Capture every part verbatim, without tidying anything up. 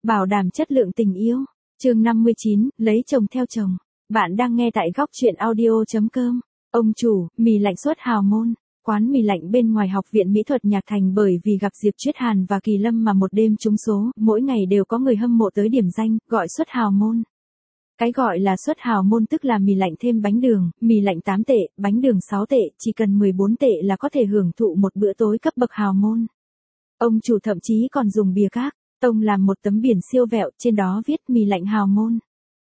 Bảo đảm chất lượng tình yêu. Chương năm mươi chín, lấy chồng theo chồng. Bạn đang nghe tại góc truyện audio chấm com. Ông chủ, mì lạnh suất hào môn. Quán mì lạnh bên ngoài học viện mỹ thuật Nhạc Thành bởi vì gặp Diệp Chuyết Hàn và Kỳ Lâm mà một đêm trúng số, mỗi ngày đều có người hâm mộ tới điểm danh, gọi suất hào môn. Cái gọi là suất hào môn tức là mì lạnh thêm bánh đường, mì lạnh tám tệ, bánh đường sáu tệ, chỉ cần mười bốn tệ là có thể hưởng thụ một bữa tối cấp bậc hào môn. Ông chủ thậm chí còn dùng bìa các tông làm một tấm biển siêu vẹo, trên đó viết mì lạnh hào môn.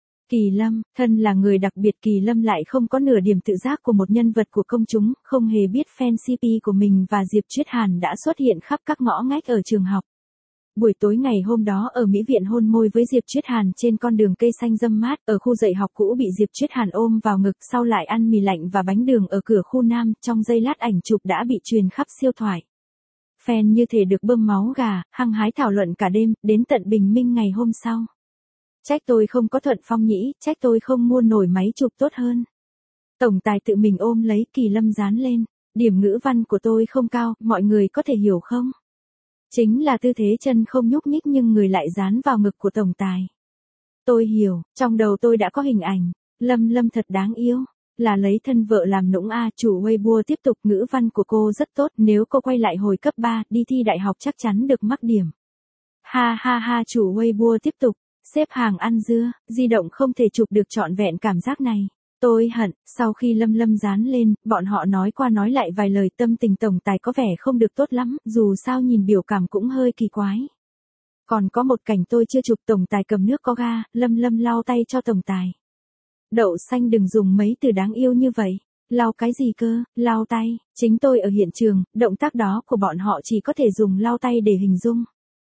Kỳ Lâm, thân là người đặc biệt, Kỳ Lâm lại không có nửa điểm tự giác của một nhân vật của công chúng, không hề biết fan xê pê của mình và Diệp Chuyết Hàn đã xuất hiện khắp các ngõ ngách ở trường học. Buổi tối ngày hôm đó ở Mỹ viện hôn môi với Diệp Chuyết Hàn trên con đường cây xanh râm mát, ở khu dạy học cũ bị Diệp Chuyết Hàn ôm vào ngực, sau lại ăn mì lạnh và bánh đường ở cửa khu Nam, trong giây lát ảnh chụp đã bị truyền khắp siêu thoại. Fan như thể được bơm máu gà, hăng hái thảo luận cả đêm, đến tận bình minh ngày hôm sau. Trách tôi không có thuận phong nhĩ, trách tôi không mua nổi máy chụp tốt hơn. Tổng tài tự mình ôm lấy Kỳ Lâm dán lên, điểm ngữ văn của tôi không cao, mọi người có thể hiểu không? Chính là tư thế chân không nhúc nhích nhưng người lại dán vào ngực của tổng tài. Tôi hiểu, trong đầu tôi đã có hình ảnh, Lâm Lâm thật đáng yêu, là lấy thân vợ làm nũng a. Chủ Weibo tiếp tục, ngữ văn của cô rất tốt, nếu cô quay lại hồi cấp ba, đi thi đại học chắc chắn được mắc điểm. Ha ha ha. Chủ Weibo tiếp tục, xếp hàng ăn dưa, di động không thể chụp được trọn vẹn cảm giác này. Tôi hận, sau khi Lâm Lâm dán lên, bọn họ nói qua nói lại vài lời, tâm tình tổng tài có vẻ không được tốt lắm, dù sao nhìn biểu cảm cũng hơi kỳ quái. Còn có một cảnh tôi chưa chụp, tổng tài cầm nước có ga, Lâm Lâm lau tay cho tổng tài. Đậu xanh đừng dùng mấy từ đáng yêu như vậy. Lau cái gì cơ, lau tay, chính tôi ở hiện trường, động tác đó của bọn họ chỉ có thể dùng lau tay để hình dung.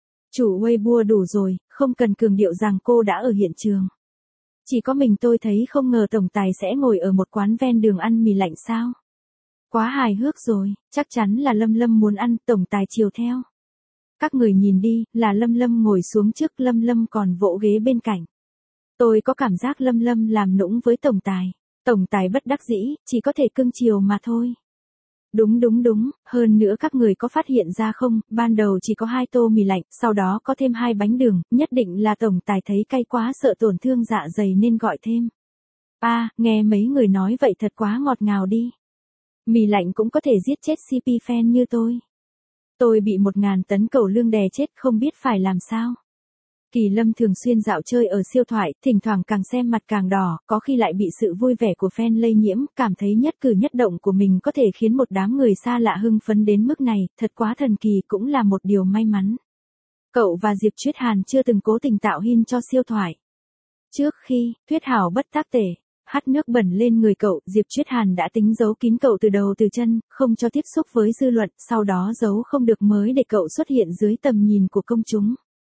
Chủ Weibo đủ rồi, không cần cường điệu rằng cô đã ở hiện trường. Chỉ có mình tôi thấy không ngờ tổng tài sẽ ngồi ở một quán ven đường ăn mì lạnh sao. Quá hài hước rồi, chắc chắn là Lâm Lâm muốn ăn, tổng tài chiều theo. Các người nhìn đi, là Lâm Lâm ngồi xuống trước, Lâm Lâm còn vỗ ghế bên cạnh. Tôi có cảm giác Lâm Lâm làm nũng với tổng tài. Tổng tài bất đắc dĩ, chỉ có thể cưng chiều mà thôi. Đúng đúng đúng, hơn nữa các người có phát hiện ra không, ban đầu chỉ có hai tô mì lạnh, sau đó có thêm hai bánh đường, nhất định là tổng tài thấy cay quá sợ tổn thương dạ dày nên gọi thêm. A, à, nghe mấy người nói vậy thật quá ngọt ngào đi. Mì lạnh cũng có thể giết chết xê pê fan như tôi. Tôi bị một ngàn tấn cẩu lương đè chết không biết phải làm sao. Kỳ Lâm thường xuyên dạo chơi ở siêu thoại, thỉnh thoảng càng xem mặt càng đỏ, có khi lại bị sự vui vẻ của fan lây nhiễm, cảm thấy nhất cử nhất động của mình có thể khiến một đám người xa lạ hưng phấn đến mức này, thật quá thần kỳ, cũng là một điều may mắn. Cậu và Diệp Chuyết Hàn chưa từng cố tình tạo hin cho siêu thoại. Trước khi, thuyết hảo bất tác tể, hắt nước bẩn lên người cậu, Diệp Chuyết Hàn đã tính giấu kín cậu từ đầu từ chân, không cho tiếp xúc với dư luận, sau đó giấu không được mới để cậu xuất hiện dưới tầm nhìn của công chúng.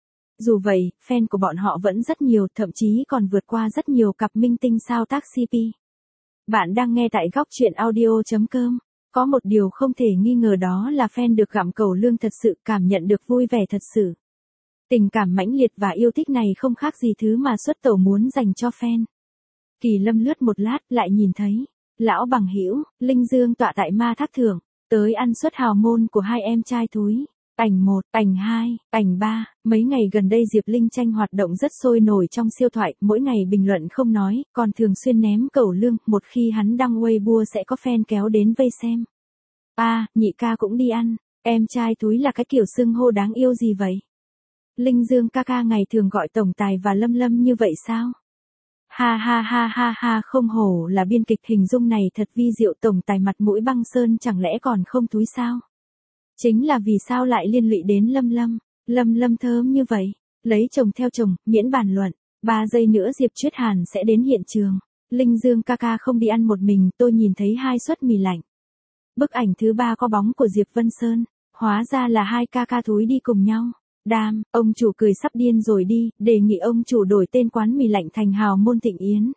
Dù vậy, fan của bọn họ vẫn rất nhiều, thậm chí còn vượt qua rất nhiều cặp minh tinh sao tác xê pê. Bạn đang nghe tại góc truyện audio chấm com. Có một điều không thể nghi ngờ đó là fan được gặm cẩu lương thật sự, cảm nhận được vui vẻ thật sự. Tình cảm mãnh liệt và yêu thích này không khác gì thứ mà xuất tẩu muốn dành cho fan. Kỳ Lâm lướt một lát, lại nhìn thấy lão bằng hữu Linh Dương tọa tại ma thác thưởng, tới ăn suất hào môn của hai em trai thúi. Ảnh một, ảnh hai, ảnh ba, mấy ngày gần đây Diệp Linh Tranh hoạt động rất sôi nổi trong siêu thoại, mỗi ngày bình luận không nói, còn thường xuyên ném cẩu lương, một khi hắn đăng Weibo sẽ có fan kéo đến vây xem. A, à, nhị ca cũng đi ăn, em trai thúi là cái kiểu xưng hô đáng yêu gì vậy? Linh Dương ca ca ngày thường gọi tổng tài và Lâm Lâm như vậy sao? Ha ha ha ha ha, không hổ là biên kịch, hình dung này thật vi diệu, tổng tài mặt mũi băng sơn chẳng lẽ còn không thúi sao? Chính là vì sao lại liên lụy đến Lâm Lâm, Lâm Lâm thơm như vậy, lấy chồng theo chồng, miễn bàn luận, ba giây nữa Diệp Chuyết Hàn sẽ đến hiện trường. Linh Dương ca ca không đi ăn một mình, tôi nhìn thấy hai suất mì lạnh. Bức ảnh thứ ba có bóng của Diệp Vân Sơn, hóa ra là hai ca ca thúi đi cùng nhau. Đam, ông chủ cười sắp điên rồi đi, đề nghị ông chủ đổi tên quán mì lạnh thành Hào Môn Thịnh Yến.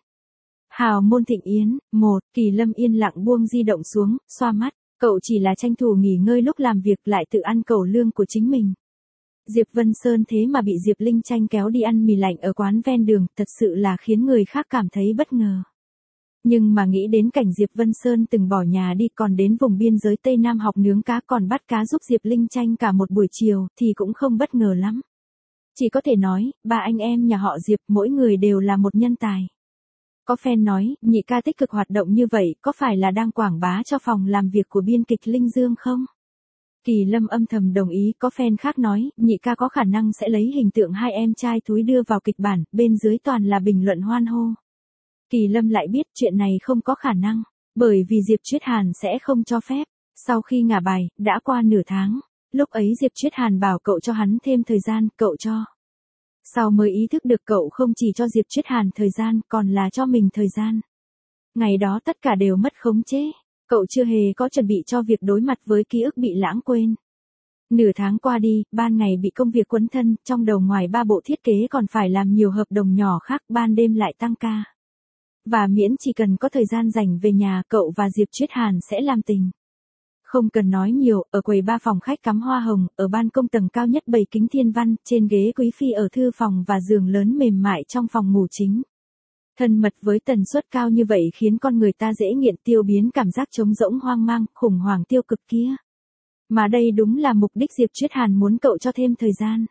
Hào Môn Thịnh Yến, một, Kỳ Lâm yên lặng buông di động xuống, xoa mắt. Cậu chỉ là tranh thủ nghỉ ngơi lúc làm việc lại tự ăn cẩu lương của chính mình. Diệp Vân Sơn thế mà bị Diệp Linh Tranh kéo đi ăn mì lạnh ở quán ven đường, thật sự là khiến người khác cảm thấy bất ngờ. Nhưng mà nghĩ đến cảnh Diệp Vân Sơn từng bỏ nhà đi còn đến vùng biên giới Tây Nam học nướng cá còn bắt cá giúp Diệp Linh Tranh cả một buổi chiều thì cũng không bất ngờ lắm. Chỉ có thể nói, ba anh em nhà họ Diệp mỗi người đều là một nhân tài. Có fan nói, nhị ca tích cực hoạt động như vậy có phải là đang quảng bá cho phòng làm việc của biên kịch Linh Dương không? Kỳ Lâm âm thầm đồng ý. Có fan khác nói, nhị ca có khả năng sẽ lấy hình tượng hai em trai túi đưa vào kịch bản, bên dưới toàn là bình luận hoan hô. Kỳ Lâm lại biết chuyện này không có khả năng, bởi vì Diệp Triết Hàn sẽ không cho phép. Sau khi ngả bài, đã qua nửa tháng, lúc ấy Diệp Triết Hàn bảo cậu cho hắn thêm thời gian, cậu cho. Sau mới ý thức được cậu không chỉ cho Diệp Triết Hàn thời gian, còn là cho mình thời gian. Ngày đó tất cả đều mất khống chế, cậu chưa hề có chuẩn bị cho việc đối mặt với ký ức bị lãng quên. Nửa tháng qua đi, ban ngày bị công việc quấn thân, trong đầu ngoài ba bộ thiết kế còn phải làm nhiều hợp đồng nhỏ khác, ban đêm lại tăng ca. Và miễn chỉ cần có thời gian dành về nhà, cậu và Diệp Triết Hàn sẽ làm tình. Không cần nói nhiều, ở quầy ba phòng khách cắm hoa hồng, ở ban công tầng cao nhất bày kính thiên văn, trên ghế quý phi ở thư phòng và giường lớn mềm mại trong phòng ngủ chính. Thân mật với tần suất cao như vậy khiến con người ta dễ nghiện, tiêu biến cảm giác trống rỗng, hoang mang, khủng hoảng tiêu cực kia. Mà đây đúng là mục đích Diệp Triết Hàn muốn cậu cho thêm thời gian.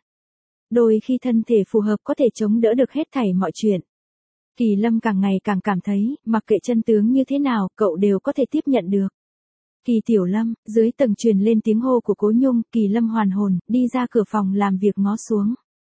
Đôi khi thân thể phù hợp có thể chống đỡ được hết thảy mọi chuyện. Kỳ Lâm càng ngày càng cảm thấy, mặc kệ chân tướng như thế nào, cậu đều có thể tiếp nhận được. Kỳ Tiểu Lâm, dưới tầng truyền lên tiếng hô của Cố Nhung, Kỳ Lâm hoàn hồn, đi ra cửa phòng làm việc ngó xuống.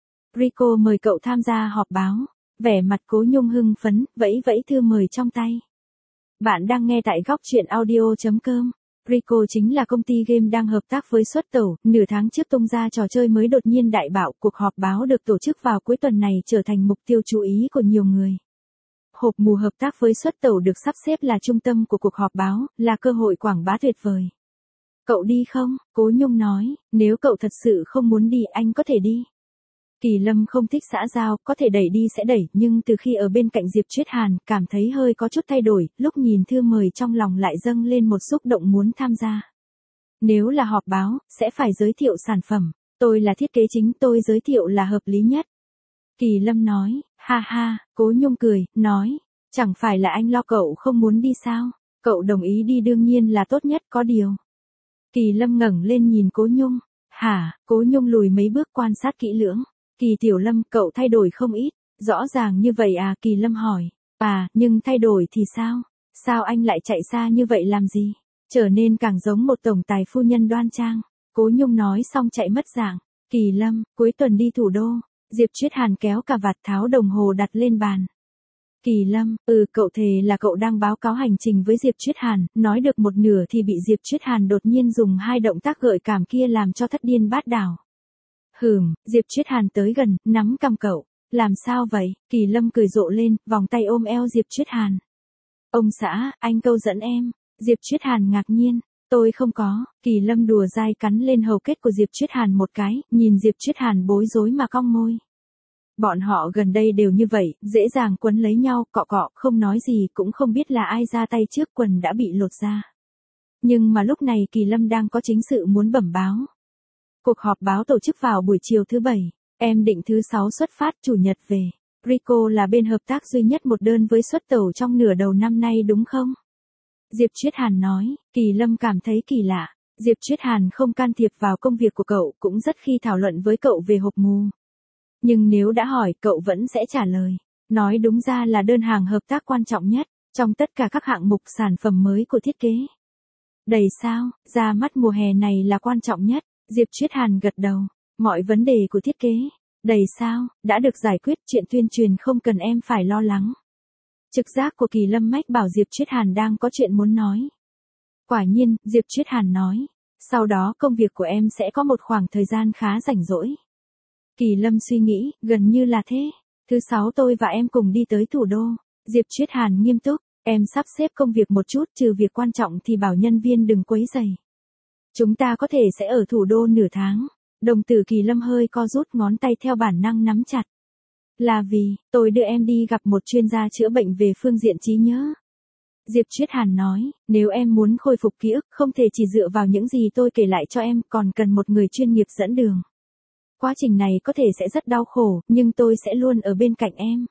Rico mời cậu tham gia họp báo, vẻ mặt Cố Nhung hưng phấn, vẫy vẫy thư mời trong tay. Bạn đang nghe tại góc truyện audio chấm com. Rico chính là công ty game đang hợp tác với Xuất Tẩu, nửa tháng trước tung ra trò chơi mới đột nhiên đại bạo, cuộc họp báo được tổ chức vào cuối tuần này trở thành mục tiêu chú ý của nhiều người. Hộp mù hợp tác với Xuất Tẩu được sắp xếp là trung tâm của cuộc họp báo, là cơ hội quảng bá tuyệt vời. Cậu đi không? Cố Nhung nói, nếu cậu thật sự không muốn đi anh có thể đi. Kỳ Lâm không thích xã giao, có thể đẩy đi sẽ đẩy, nhưng từ khi ở bên cạnh Diệp Triết Hàn, cảm thấy hơi có chút thay đổi, lúc nhìn thư mời trong lòng lại dâng lên một xúc động muốn tham gia. Nếu là họp báo, sẽ phải giới thiệu sản phẩm, tôi là thiết kế chính, tôi giới thiệu là hợp lý nhất. Kỳ Lâm nói, ha ha, Cố Nhung cười, nói, chẳng phải là anh lo cậu không muốn đi sao, cậu đồng ý đi đương nhiên là tốt nhất, có điều. Kỳ Lâm ngẩng lên nhìn Cố Nhung, hả, Cố Nhung lùi mấy bước quan sát kỹ lưỡng, Kỳ Tiểu Lâm, cậu thay đổi không ít, rõ ràng như vậy à, Kỳ Lâm hỏi, à, nhưng thay đổi thì sao, sao anh lại chạy xa như vậy làm gì, trở nên càng giống một tổng tài phu nhân đoan trang, Cố Nhung nói xong chạy mất dạng, Kỳ Lâm, cuối tuần đi thủ đô. Diệp Triết Hàn kéo cà vạt tháo đồng hồ đặt lên bàn. Kỳ Lâm, ừ cậu thề là cậu đang báo cáo hành trình với Diệp Triết Hàn, nói được một nửa thì bị Diệp Triết Hàn đột nhiên dùng hai động tác gợi cảm kia làm cho thất điên bát đảo. Hừm, Diệp Triết Hàn tới gần, nắm cằm cậu, làm sao vậy? Kỳ Lâm cười rộ lên, vòng tay ôm eo Diệp Triết Hàn. Ông xã, anh câu dẫn em. Diệp Triết Hàn ngạc nhiên. Tôi không có, Kỳ Lâm đùa dai cắn lên hầu kết của Diệp Triết Hàn một cái, nhìn Diệp Triết Hàn bối rối mà cong môi. Bọn họ gần đây đều như vậy, dễ dàng quấn lấy nhau, cọ cọ, không nói gì, cũng không biết là ai ra tay trước, quần đã bị lột ra. Nhưng mà lúc này Kỳ Lâm đang có chính sự muốn bẩm báo. Cuộc họp báo tổ chức vào buổi chiều thứ bảy, em định thứ sáu xuất phát, chủ nhật về. Rico là bên hợp tác duy nhất một đơn với Xuất Tẩu trong nửa đầu năm nay đúng không? Diệp Triết Hàn nói, Kỳ Lâm cảm thấy kỳ lạ, Diệp Triết Hàn không can thiệp vào công việc của cậu, cũng rất khi thảo luận với cậu về hộp mù. Nhưng nếu đã hỏi, cậu vẫn sẽ trả lời. Nói đúng ra là đơn hàng hợp tác quan trọng nhất, trong tất cả các hạng mục sản phẩm mới của thiết kế. Đầy sao, ra mắt mùa hè này là quan trọng nhất, Diệp Triết Hàn gật đầu, mọi vấn đề của thiết kế. Đầy sao, đã được giải quyết, chuyện tuyên truyền không cần em phải lo lắng. Trực giác của Kỳ Lâm mách bảo Diệp Triết Hàn đang có chuyện muốn nói. Quả nhiên, Diệp Triết Hàn nói, sau đó công việc của em sẽ có một khoảng thời gian khá rảnh rỗi. Kỳ Lâm suy nghĩ, gần như là thế. Thứ sáu tôi và em cùng đi tới thủ đô. Diệp Triết Hàn nghiêm túc, em sắp xếp công việc một chút, trừ việc quan trọng thì bảo nhân viên đừng quấy rầy. Chúng ta có thể sẽ ở thủ đô nửa tháng. Đồng tử Kỳ Lâm hơi co rút, ngón tay theo bản năng nắm chặt. Là vì, tôi đưa em đi gặp một chuyên gia chữa bệnh về phương diện trí nhớ. Diệp Triết Hàn nói, nếu em muốn khôi phục ký ức, không thể chỉ dựa vào những gì tôi kể lại cho em, còn cần một người chuyên nghiệp dẫn đường. Quá trình này có thể sẽ rất đau khổ, nhưng tôi sẽ luôn ở bên cạnh em.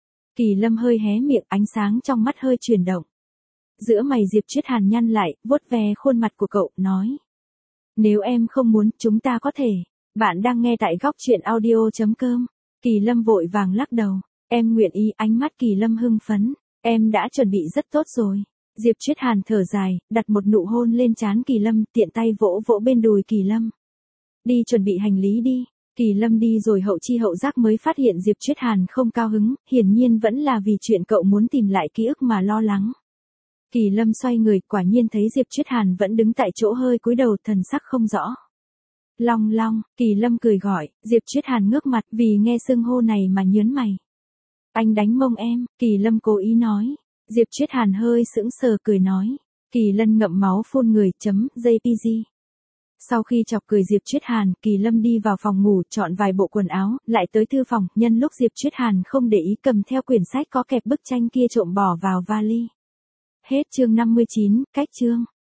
Kỳ Lâm hơi hé miệng, ánh sáng trong mắt hơi chuyển động. Giữa mày Diệp Triết Hàn nhăn lại, vuốt ve khuôn mặt của cậu, nói. Nếu em không muốn, chúng ta có thể. Bạn đang nghe tại góc chuyện audio chấm com. Kỳ Lâm vội vàng lắc đầu. Em nguyện ý, ánh mắt Kỳ Lâm hưng phấn. Em đã chuẩn bị rất tốt rồi. Diệp Chuyết Hàn thở dài, đặt một nụ hôn lên trán Kỳ Lâm, tiện tay vỗ vỗ bên đùi Kỳ Lâm. Đi chuẩn bị hành lý đi. Kỳ Lâm đi rồi hậu chi hậu giác mới phát hiện Diệp Chuyết Hàn không cao hứng, hiển nhiên vẫn là vì chuyện cậu muốn tìm lại ký ức mà lo lắng. Kỳ Lâm xoay người, quả nhiên thấy Diệp Chuyết Hàn vẫn đứng tại chỗ hơi cúi đầu, thần sắc không rõ. Long Long, Kỳ Lâm cười gọi, Diệp Chuyết Hàn ngước mặt vì nghe xưng hô này mà nhớn mày. Anh đánh mông em, Kỳ Lâm cố ý nói. Diệp Chuyết Hàn hơi sững sờ cười nói. Kỳ Lân ngậm máu phun người, chấm, jê pê giê. Sau khi chọc cười Diệp Chuyết Hàn, Kỳ Lâm đi vào phòng ngủ chọn vài bộ quần áo, lại tới thư phòng, nhân lúc Diệp Chuyết Hàn không để ý cầm theo quyển sách có kẹp bức tranh kia trộm bỏ vào vali. Hết chương năm mươi chín, cách chương.